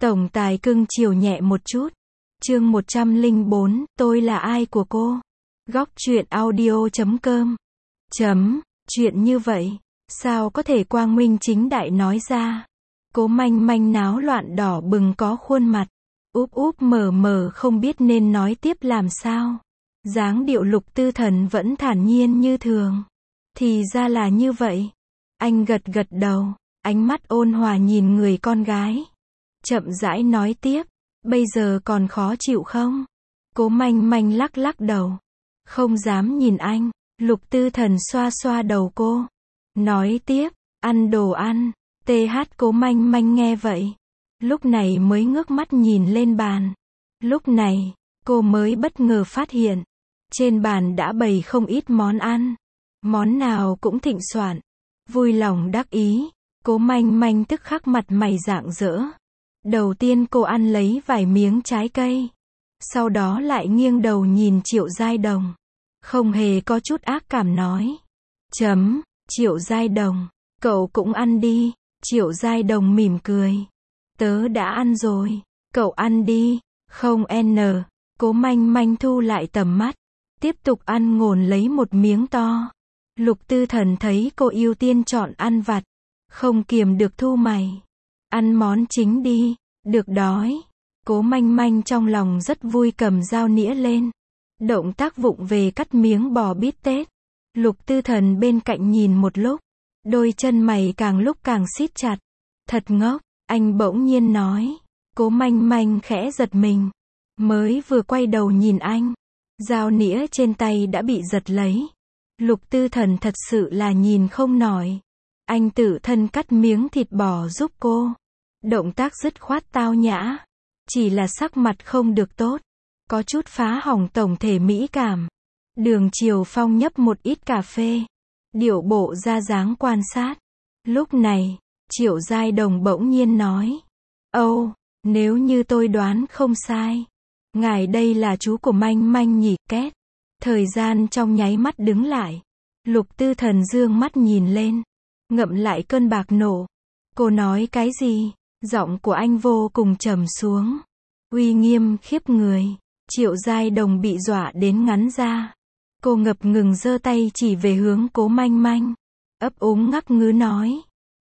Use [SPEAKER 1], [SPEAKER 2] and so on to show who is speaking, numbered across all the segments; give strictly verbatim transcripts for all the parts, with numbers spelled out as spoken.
[SPEAKER 1] Tổng tài cưng chiều nhẹ một chút. Chương một trăm lẻ bốn, tôi là ai của cô. Góc truyện audio chấm com. Chấm, chuyện như vậy, sao có thể quang minh chính đại nói ra. Cố manh manh náo loạn đỏ bừng có khuôn mặt. Úp úp mờ mờ không biết nên nói tiếp làm sao. Dáng điệu Lục Tư Thần vẫn thản nhiên như thường. Thì ra là như vậy. Anh gật gật đầu, ánh mắt ôn hòa nhìn người con gái. Chậm rãi nói tiếp, bây giờ còn khó chịu không? Cố manh manh lắc lắc đầu. Không dám nhìn anh. Lục Tư Thần xoa xoa đầu cô. Nói tiếp, ăn đồ ăn. tê hát Cố manh manh nghe vậy. Lúc này mới ngước mắt nhìn lên bàn. Lúc này, cô mới bất ngờ phát hiện. Trên bàn đã bày không ít món ăn. Món nào cũng thịnh soạn. Vui lòng đắc ý. Cố manh manh tức khắc mặt mày rạng rỡ. Đầu tiên cô ăn lấy vài miếng trái cây. Sau đó lại nghiêng đầu nhìn Triệu Giai Đồng. Không hề có chút ác cảm nói. Chấm, Triệu Giai Đồng, cậu cũng ăn đi. Triệu Giai Đồng mỉm cười. Tớ đã ăn rồi. Cậu ăn đi. Không n. Cố manh manh thu lại tầm mắt. Tiếp tục ăn ngồn lấy một miếng to. Lục Tư Thần thấy cô ưu tiên chọn ăn vặt. Không kiềm được thu mày. Ăn món chính đi. Được đói. Cố manh manh trong lòng rất vui cầm dao nĩa lên. Động tác vụng về cắt miếng bò bít tết. Lục Tư Thần bên cạnh nhìn một lúc. Đôi chân mày càng lúc càng siết chặt. Thật ngốc, anh bỗng nhiên nói. Cố manh manh khẽ giật mình. Mới vừa quay đầu nhìn anh. Dao nĩa trên tay đã bị giật lấy. Lục Tư Thần thật sự là nhìn không nổi. Anh tự thân cắt miếng thịt bò giúp cô. Động tác dứt khoát tao nhã. Chỉ là sắc mặt không được tốt. Có chút phá hỏng tổng thể mỹ cảm. Đường Chiều Phong nhấp một ít cà phê. Điệu bộ ra dáng quan sát. Lúc này, Triệu Giai Đồng bỗng nhiên nói. Âu, nếu như tôi đoán không sai. Ngài đây là chú của manh manh nhỉ két. Thời gian trong nháy mắt đứng lại. Lục Tư Thần dương mắt nhìn lên. Ngậm lại cơn bạc nộ. Cô nói cái gì? Giọng của anh vô cùng trầm xuống. Uy nghiêm khiếp người. Triệu Giai Đồng bị dọa đến ngắn ra. Cô ngập ngừng giơ tay chỉ về hướng Cố manh manh. Ấp úng ngắc ngứ nói.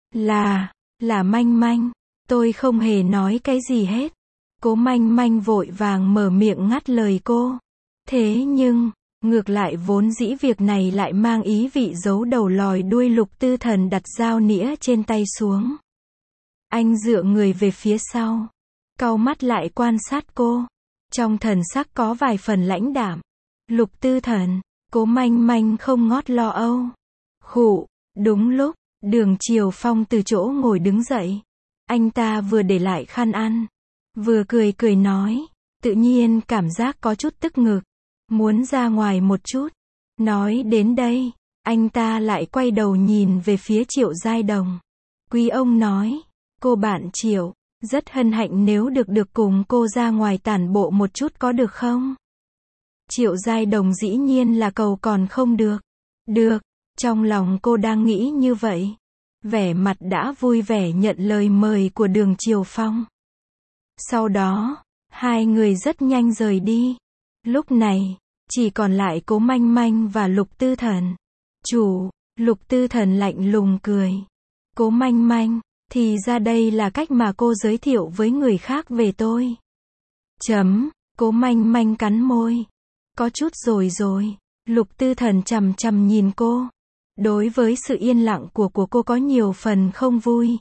[SPEAKER 1] Là, là manh manh. Tôi không hề nói cái gì hết. Cố manh manh vội vàng mở miệng ngắt lời cô. Thế nhưng, ngược lại vốn dĩ việc này lại mang ý vị giấu đầu lòi đuôi. Lục Tư Thần đặt dao nĩa trên tay xuống. Anh dựa người về phía sau. Cau mắt lại quan sát cô. Trong thần sắc có vài phần lãnh đạm. Lục Tư Thần, Cố manh manh không ngót lo âu. Khụ, đúng lúc, Đường Chiều Phong từ chỗ ngồi đứng dậy. Anh ta vừa để lại khăn ăn. Vừa cười cười nói. Tự nhiên cảm giác có chút tức ngực. Muốn ra ngoài một chút. Nói đến đây, anh ta lại quay đầu nhìn về phía Triệu Giai Đồng. Quý ông nói. Cô bạn Triệu, rất hân hạnh nếu được được cùng cô ra ngoài tản bộ một chút có được không? Triệu Giai Đồng dĩ nhiên là cầu còn không được. Được, trong lòng cô đang nghĩ như vậy. Vẻ mặt đã vui vẻ nhận lời mời của Đường Chiều Phong. Sau đó, hai người rất nhanh rời đi. Lúc này, chỉ còn lại Cố manh manh và Lục Tư Thần. Chủ, Lục Tư Thần lạnh lùng cười. Cố manh manh. Thì ra đây là cách mà cô giới thiệu với người khác về tôi. Chấm, Cố manh manh cắn môi. Có chút rồi rồi. Lục Tư Thần chằm chằm nhìn cô. Đối với sự yên lặng của của cô có nhiều phần không vui.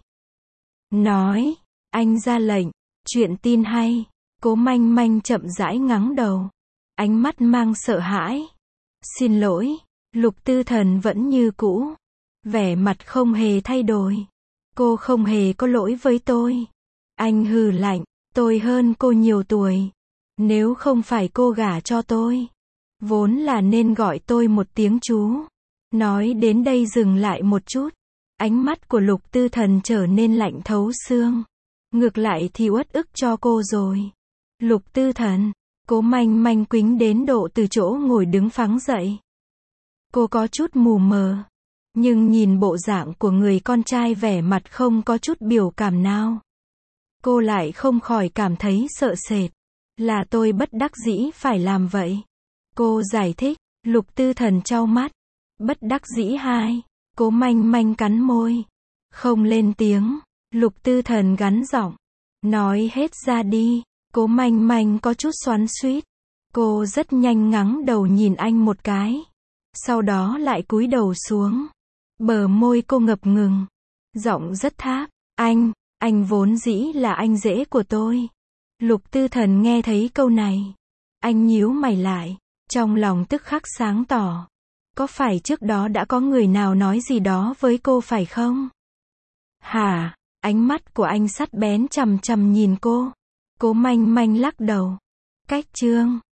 [SPEAKER 1] Nói, anh ra lệnh, chuyện tin hay. Cố manh manh chậm rãi ngắng đầu. Ánh mắt mang sợ hãi. Xin lỗi, Lục Tư Thần vẫn như cũ. Vẻ mặt không hề thay đổi. Cô không hề có lỗi với tôi. Anh hừ lạnh, tôi hơn cô nhiều tuổi. Nếu không phải cô gả cho tôi, vốn là nên gọi tôi một tiếng chú. Nói đến đây dừng lại một chút. Ánh mắt của Lục Tư Thần trở nên lạnh thấu xương. Ngược lại thì uất ức cho cô rồi. Lục Tư Thần, Cố manh manh quính đến độ từ chỗ ngồi đứng phắng dậy. Cô có chút mù mờ. Nhưng nhìn bộ dạng của người con trai vẻ mặt không có chút biểu cảm nào. Cô lại không khỏi cảm thấy sợ sệt. Là tôi bất đắc dĩ phải làm vậy. Cô giải thích. Lục Tư Thần trao mắt. Bất đắc dĩ hai. Cố Manh Manh cắn môi. Không lên tiếng. Lục Tư Thần gắn giọng. Nói hết ra đi. Cố Manh Manh có chút xoắn xuýt. Cô rất nhanh ngắng đầu nhìn anh một cái. Sau đó lại cúi đầu xuống. Bờ môi cô ngập ngừng. Giọng rất tháp. Anh, anh vốn dĩ là anh rể của tôi. Lục Tư Thần nghe thấy câu này. Anh nhíu mày lại. Trong lòng tức khắc sáng tỏ. Có phải trước đó đã có người nào nói gì đó với cô phải không? Hả? Ánh mắt của anh sắt bén chằm chằm nhìn cô. Cố Manh Manh lắc đầu. Cách Trương.